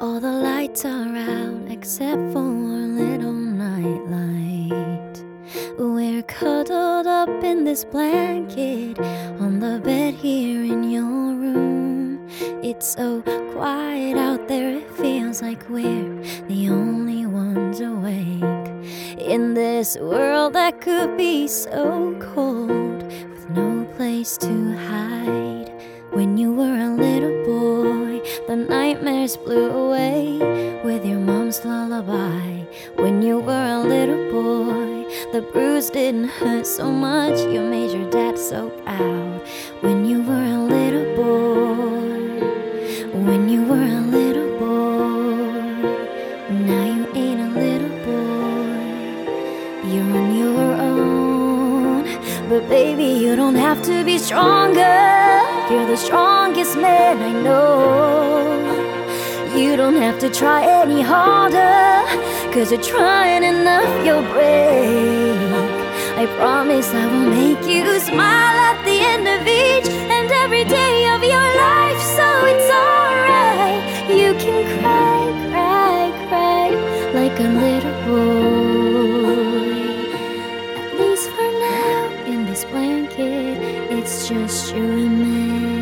All the lights are out except for a little nightlight. We're cuddled up in this blanket on the bed here in your room. It's so quiet out there, it feels like we're the only ones awake in this world that could be so cold, with no place to hide. When you were a little boy, the nightmares blew away with your mom's lullaby. When you were a little boy, the bruise didn't hurt so much. You made your dad so proud. When you were a little boy, when you were a little boy, now you ain't a little boy. You're on your own, but baby, you don't have to be stronger. You're the strongest man I know. You don't have to try any harder, 'cause you're trying enough, you'll break. I promise I will make you smile at the end of each and every day of your life. So it's alright, you can cry, cry, cry like a little boy. At least for now, in this blanket, it's just you and me.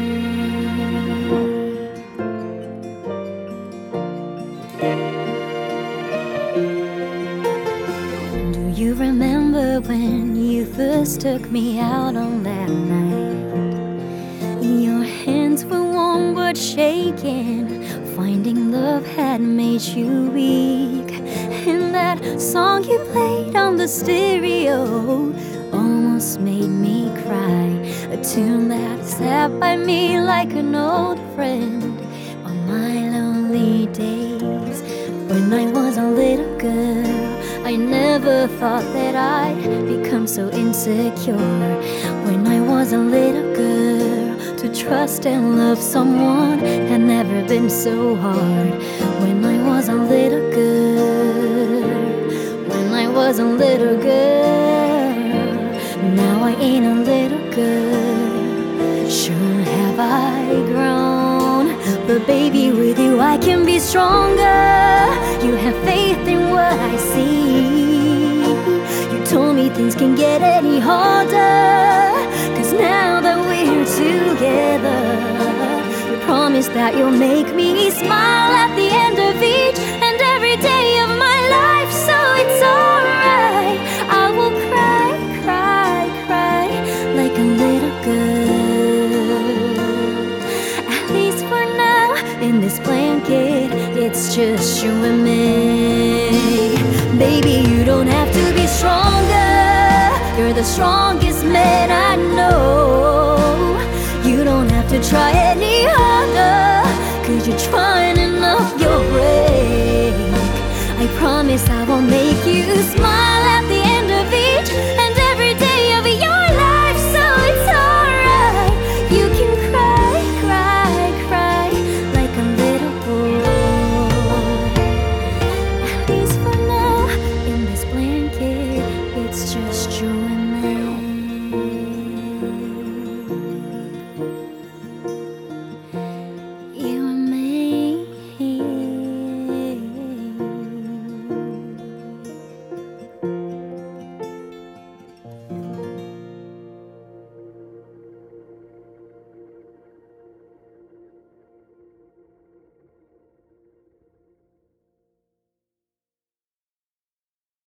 Do you remember when you first took me out on that night? Your hands were warm but shaking. Finding love had made you weak. And that song you played on the stereo almost made me cry. A tune that sat by me like an old friend on my lonely days. When I was a little girl, I never thought that I'd become so insecure. When I was a little girl, to trust and love someone had never been so hard. When I was a little girl, when I was a little girl, now I ain't a little girl. Sure have I grown, but baby, with you I can be stronger. You have faith in what I see. You told me things can get any harder, 'cause now that we're together, you promise that you'll make me smile at the end of each and every day of my life. So it's alright, I will cry, cry, cry like a little girl. At least for now, in this blanket, it's just you and me. Baby, you don't have to be stronger. You're the strongest man I know. You don't have to try any harder, 'cause you're trying enough, you'll break. I promise I won't make